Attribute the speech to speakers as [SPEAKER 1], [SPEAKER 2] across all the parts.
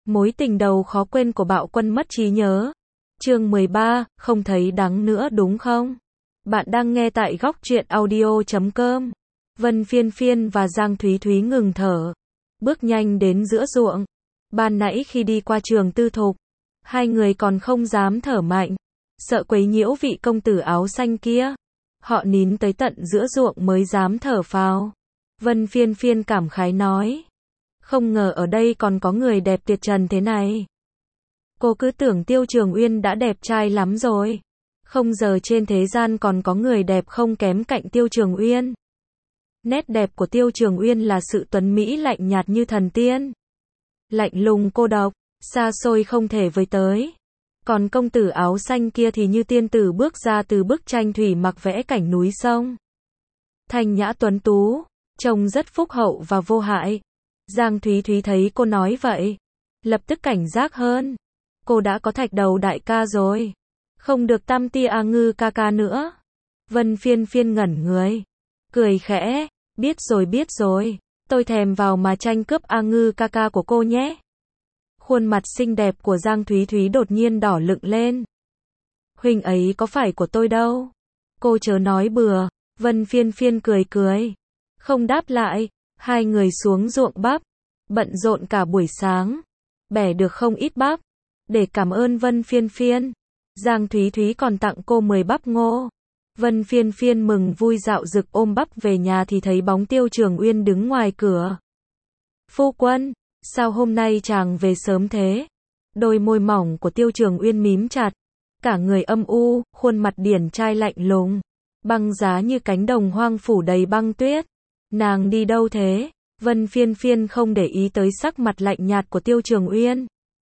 [SPEAKER 1] Mối tình đầu khó quên của Bạo Quân mất trí nhớ. Chương 13, không thấy đắng nữa đúng không? Bạn đang nghe tại góc truyện audio.com. Vân Phiên Phiên và Giang Thúy Thúy ngừng thở, bước nhanh đến giữa ruộng. Ban nãy khi đi qua trường tư thục, hai người còn không dám thở mạnh, sợ quấy nhiễu vị công tử áo xanh kia. Họ nín tới tận giữa ruộng mới dám thở phào. Vân Phiên Phiên cảm khái nói, không ngờ ở đây còn có người đẹp tuyệt trần thế này. Cô cứ tưởng Tiêu Trường Uyên đã đẹp trai lắm rồi. Không ngờ trên thế gian còn có người đẹp không kém cạnh Tiêu Trường Uyên. Nét đẹp của Tiêu Trường Uyên là sự tuấn mỹ lạnh nhạt như thần tiên. Lạnh lùng cô độc, xa xôi không thể với tới. Còn công tử áo xanh kia thì như tiên tử bước ra từ bức tranh thủy mặc vẽ cảnh núi sông. Thanh nhã tuấn tú, trông rất phúc hậu và vô hại. Giang Thúy Thúy thấy cô nói vậy, lập tức cảnh giác hơn. Cô đã có Thạch Đầu đại ca rồi, không được Tam Tia A Ngư ca ca nữa. Vân Phiên Phiên ngẩn người, cười khẽ, biết rồi, tôi thèm vào mà tranh cướp A Ngư ca ca của cô nhé. Khuôn mặt xinh đẹp của Giang Thúy Thúy đột nhiên đỏ lựng lên. Huynh ấy có phải của tôi đâu. Cô chớ nói bừa. Vân Phiên Phiên cười, không đáp lại. Hai người xuống ruộng bắp, bận rộn cả buổi sáng, bẻ được không ít bắp. Để cảm ơn Vân Phiên Phiên, Giang Thúy Thúy còn tặng cô 10 bắp ngô. Vân Phiên Phiên mừng vui dạo dực ôm bắp về nhà thì thấy bóng Tiêu Trường Uyên đứng ngoài cửa. Phu quân, sao hôm nay chàng về sớm thế? Đôi môi mỏng của Tiêu Trường Uyên mím chặt, cả người âm u, khuôn mặt điển trai lạnh lùng, băng giá như cánh đồng hoang phủ đầy băng tuyết. Nàng đi đâu thế? Vân Phiên Phiên không để ý tới sắc mặt lạnh nhạt của Tiêu Trường Uyên.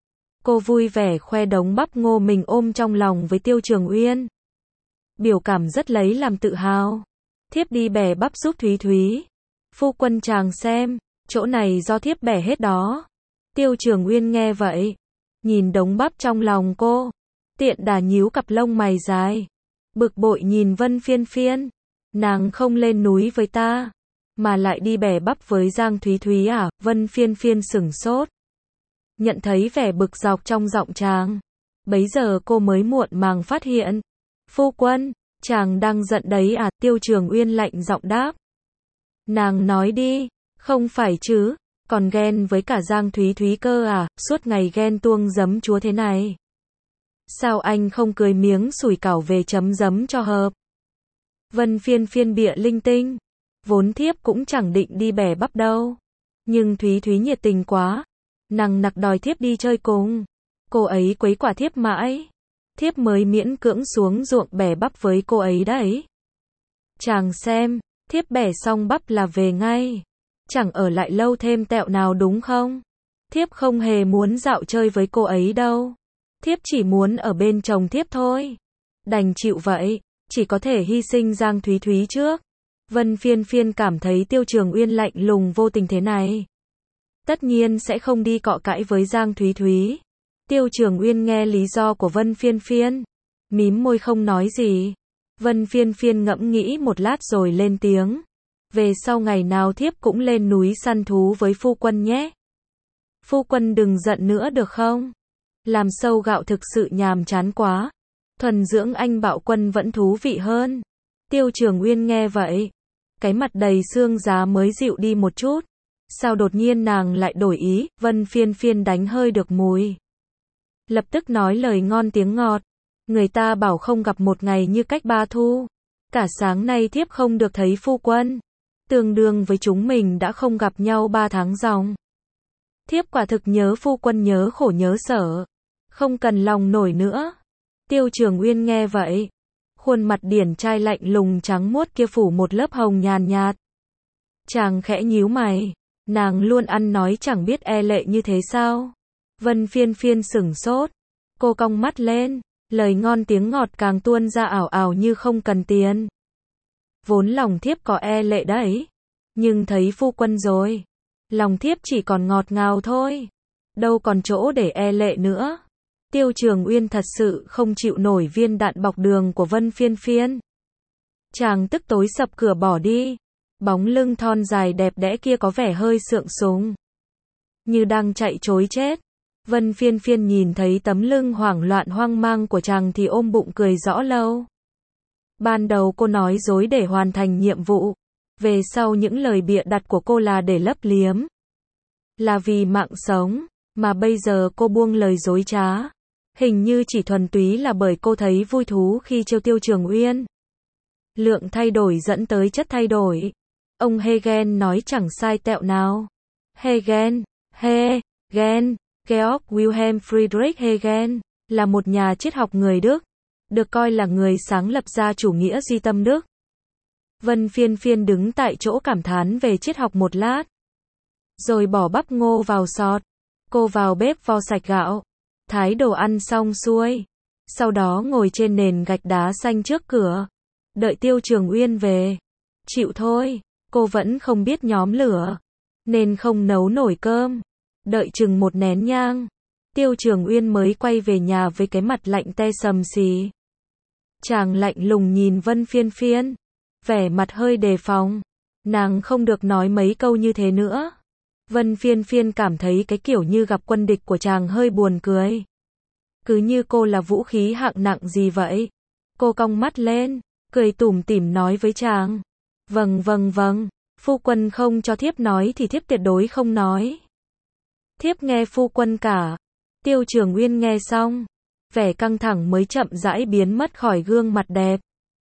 [SPEAKER 1] Cô vui vẻ khoe đống bắp ngô mình ôm trong lòng với Tiêu Trường Uyên. Biểu cảm rất lấy làm tự hào. Thiếp đi bẻ bắp giúp Thúy Thúy. Phu quân chàng xem, chỗ này do thiếp bẻ hết đó. Tiêu Trường Uyên nghe vậy, nhìn đống bắp trong lòng cô, tiện đà nhíu cặp lông mày dài, bực bội nhìn Vân Phiên Phiên. Nàng không lên núi với ta, mà lại đi bẻ bắp với Giang Thúy Thúy à? Vân Phiên Phiên sửng sốt, nhận thấy vẻ bực dọc trong giọng chàng. Bấy giờ cô mới muộn màng phát hiện. Phu quân, chàng đang giận đấy à? Tiêu Trường Uyên lạnh giọng đáp. Nàng nói đi, không phải chứ, còn ghen với cả Giang Thúy Thúy cơ à? Suốt ngày ghen tuông giấm chúa thế này, sao anh không cưới miếng sủi cảo về chấm giấm cho hợp? Vân Phiên Phiên bịa linh tinh, vốn thiếp cũng chẳng định đi bẻ bắp đâu, nhưng Thúy Thúy nhiệt tình quá, nằng nặc đòi thiếp đi chơi cùng. Cô ấy quấy quả thiếp mãi, thiếp mới miễn cưỡng xuống ruộng bẻ bắp với cô ấy đấy. Chàng xem, thiếp bẻ xong bắp là về ngay, chẳng ở lại lâu thêm tẹo nào đúng không? Thiếp không hề muốn dạo chơi với cô ấy đâu, thiếp chỉ muốn ở bên chồng thiếp thôi. Đành chịu vậy, chỉ có thể hy sinh Giang Thúy Thúy trước. Vân Phiên Phiên cảm thấy Tiêu Trường Uyên lạnh lùng vô tình thế này, tất nhiên sẽ không đi cọ cãi với Giang Thúy Thúy. Tiêu Trường Uyên nghe lý do của Vân Phiên Phiên, mím môi không nói gì. Vân Phiên Phiên ngẫm nghĩ một lát rồi lên tiếng. Về sau ngày nào thiếp cũng lên núi săn thú với phu quân nhé. Phu quân đừng giận nữa được không? Làm sâu gạo thực sự nhàm chán quá. Thuần dưỡng anh Bạo Quân vẫn thú vị hơn. Tiêu Trường Uyên nghe vậy, cái mặt đầy xương giá mới dịu đi một chút. Sao đột nhiên nàng lại đổi ý? Vân Phiên Phiên đánh hơi được mùi, lập tức nói lời ngon tiếng ngọt. Người ta bảo không gặp một ngày như cách ba thu. Cả sáng nay thiếp không được thấy phu quân, tương đương với chúng mình đã không gặp nhau 3 tháng ròng. Thiếp quả thực nhớ phu quân nhớ khổ nhớ sở, không cần lòng nổi nữa. Tiêu Trường Uyên nghe vậy, khuôn mặt điển trai lạnh lùng trắng muốt kia phủ một lớp hồng nhàn nhạt. Chàng khẽ nhíu mày, nàng luôn ăn nói chẳng biết e lệ như thế sao? Vân Phiên Phiên sửng sốt, cô cong mắt lên, lời ngon tiếng ngọt càng tuôn ra ảo ảo như không cần tiền. Vốn lòng thiếp có e lệ đấy, nhưng thấy phu quân rồi, lòng thiếp chỉ còn ngọt ngào thôi, đâu còn chỗ để e lệ nữa. Tiêu Trường Uyên thật sự không chịu nổi viên đạn bọc đường của Vân Phiên Phiên. Chàng tức tối sập cửa bỏ đi, bóng lưng thon dài đẹp đẽ kia có vẻ hơi sượng sùng, như đang chạy trối chết. Vân Phiên Phiên nhìn thấy tấm lưng hoảng loạn hoang mang của chàng thì ôm bụng cười rõ lâu. Ban đầu cô nói dối để hoàn thành nhiệm vụ. Về sau những lời bịa đặt của cô là để lấp liếm. Là vì mạng sống. Mà bây giờ cô buông lời dối trá. Hình như chỉ thuần túy là bởi cô thấy vui thú khi trêu Tiêu Trường Uyên. Lượng thay đổi dẫn tới chất thay đổi. Ông Hegel nói chẳng sai tẹo nào. Hegel, Georg Wilhelm Friedrich Hegel, là một nhà triết học người Đức, được coi là người sáng lập ra chủ nghĩa duy tâm Đức. Vân Phiên Phiên đứng tại chỗ cảm thán về triết học một lát. Rồi bỏ bắp ngô vào sọt. Cô vào bếp vo sạch gạo. Thái đồ ăn xong xuôi. Sau đó ngồi trên nền gạch đá xanh trước cửa. Đợi Tiêu Trường Uyên về. Chịu thôi, cô vẫn không biết nhóm lửa. Nên không nấu nổi cơm. Đợi chừng một nén nhang. Tiêu Trường Uyên mới quay về nhà với cái mặt lạnh te sầm xì. Chàng lạnh lùng nhìn Vân Phiên Phiên. Vẻ mặt hơi đề phòng. Nàng không được nói mấy câu như thế nữa. Vân Phiên Phiên cảm thấy cái kiểu như gặp quân địch của chàng hơi buồn cười. Cứ như cô là vũ khí hạng nặng gì vậy. Cô cong mắt lên, cười tủm tỉm nói với chàng. Vâng, phu quân không cho thiếp nói thì thiếp tuyệt đối không nói. Thiếp nghe phu quân cả. Tiêu Trường Uyên nghe xong, vẻ căng thẳng mới chậm rãi biến mất khỏi gương mặt đẹp.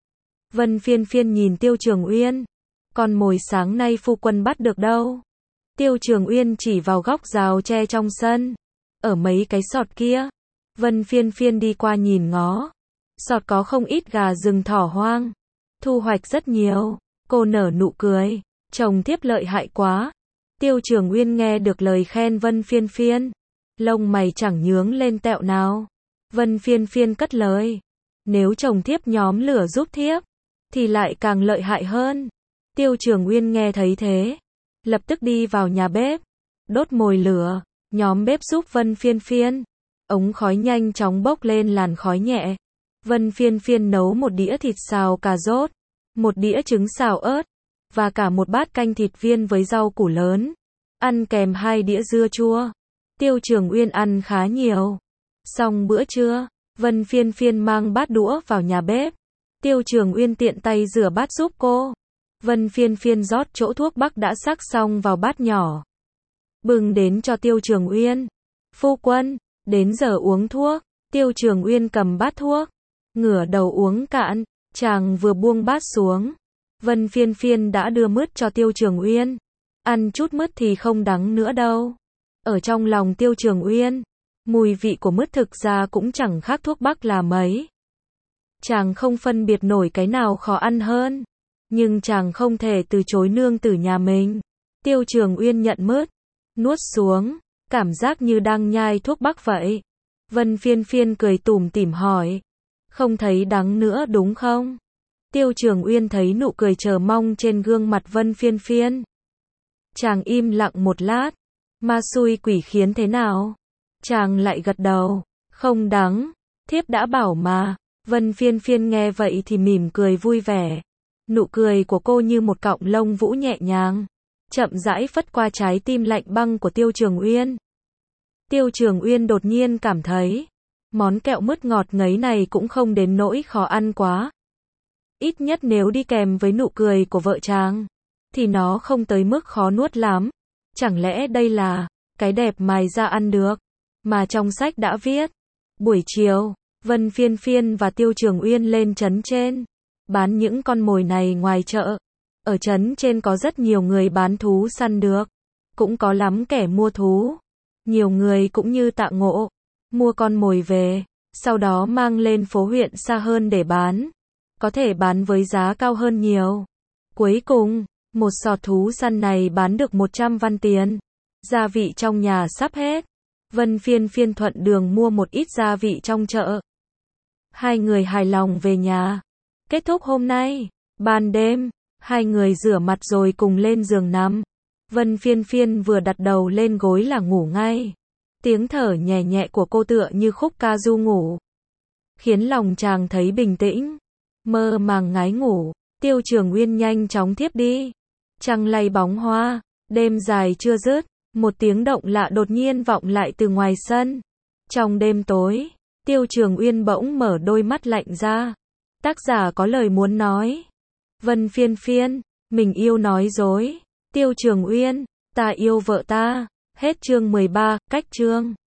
[SPEAKER 1] Vân Phiên Phiên nhìn Tiêu Trường Uyên. Con mồi sáng nay phu quân bắt được đâu? Tiêu Trường Uyên chỉ vào góc rào tre trong sân. Ở mấy cái sọt kia. Vân Phiên Phiên đi qua nhìn ngó. Sọt có không ít gà rừng thỏ hoang. Thu hoạch rất nhiều. Cô nở nụ cười. Chồng thiếp lợi hại quá. Tiêu Trường Uyên nghe được lời khen Vân Phiên Phiên. Lông mày chẳng nhướng lên tẹo nào. Vân Phiên Phiên cất lời. Nếu chồng thiếp nhóm lửa giúp thiếp, thì lại càng lợi hại hơn. Tiêu Trường Uyên nghe thấy thế. Lập tức đi vào nhà bếp. Đốt mồi lửa. Nhóm bếp giúp Vân Phiên Phiên. Ống khói nhanh chóng bốc lên làn khói nhẹ. Vân Phiên Phiên nấu một đĩa thịt xào cà rốt. Một đĩa trứng xào ớt. Và cả một bát canh thịt viên với rau củ lớn. Ăn kèm 2 đĩa dưa chua. Tiêu Trường Uyên ăn khá nhiều. Xong bữa trưa, Vân Phiên Phiên mang bát đũa vào nhà bếp. Tiêu Trường Uyên tiện tay rửa bát giúp cô. Vân Phiên Phiên rót chỗ thuốc bắc đã sắc xong vào bát nhỏ. Bưng đến cho Tiêu Trường Uyên. Phu quân, đến giờ uống thuốc. Tiêu Trường Uyên cầm bát thuốc. Ngửa đầu uống cạn. Chàng vừa buông bát xuống. Vân Phiên Phiên đã đưa mứt cho Tiêu Trường Uyên. Ăn chút mứt thì không đắng nữa đâu. Ở trong lòng Tiêu Trường Uyên, mùi vị của mứt thực ra cũng chẳng khác thuốc bắc là mấy. Chàng không phân biệt nổi cái nào khó ăn hơn. Nhưng chàng không thể từ chối nương tử nhà mình. Tiêu Trường Uyên nhận mứt, nuốt xuống, cảm giác như đang nhai thuốc bắc vậy. Vân Phiên Phiên cười tủm tỉm hỏi. Không thấy đắng nữa đúng không? Tiêu Trường Uyên thấy nụ cười chờ mong trên gương mặt Vân Phiên Phiên. Chàng im lặng một lát. Ma xui quỷ khiến thế nào? Chàng lại gật đầu. Không đắng. Thiếp đã bảo mà. Vân Phiên Phiên nghe vậy thì mỉm cười vui vẻ. Nụ cười của cô như một cọng lông vũ nhẹ nhàng. Chậm rãi phất qua trái tim lạnh băng của Tiêu Trường Uyên. Tiêu Trường Uyên đột nhiên cảm thấy. Món kẹo mứt ngọt ngấy này cũng không đến nỗi khó ăn quá. Ít nhất nếu đi kèm với nụ cười của vợ chàng. Thì nó không tới mức khó nuốt lắm. Chẳng lẽ đây là cái đẹp mài ra ăn được. Mà trong sách đã viết. Buổi chiều, Vân Phiên Phiên và Tiêu Trường Uyên lên trấn trên. Bán những con mồi này ngoài chợ. Ở trấn trên có rất nhiều người bán thú săn được. Cũng có lắm kẻ mua thú. Nhiều người cũng như Tạ Ngộ. Mua con mồi về. Sau đó mang lên phố huyện xa hơn để bán. Có thể bán với giá cao hơn nhiều. Cuối cùng, một sọt thú săn này bán được 100 văn tiền. Gia vị trong nhà sắp hết. Vân Phiên Phiên thuận đường mua một ít gia vị trong chợ. Hai người hài lòng về nhà. Kết thúc hôm nay, ban đêm, hai người rửa mặt rồi cùng lên giường nằm. Vân Phiên Phiên vừa đặt đầu lên gối là ngủ ngay. Tiếng thở nhẹ nhẹ của cô tựa như khúc ca du ngủ. Khiến lòng chàng thấy bình tĩnh. Mơ màng ngái ngủ. Tiêu Trường Uyên nhanh chóng thiếp đi. Trăng lay bóng hoa. Đêm dài chưa dứt. Một tiếng động lạ đột nhiên vọng lại từ ngoài sân. Trong đêm tối, Tiêu Trường Uyên bỗng mở đôi mắt lạnh ra. Tác giả có lời muốn nói. Vân Phiên Phiên, mình yêu nói dối. Tiêu Trường Uyên, ta yêu vợ ta. Hết chương 13, cách chương.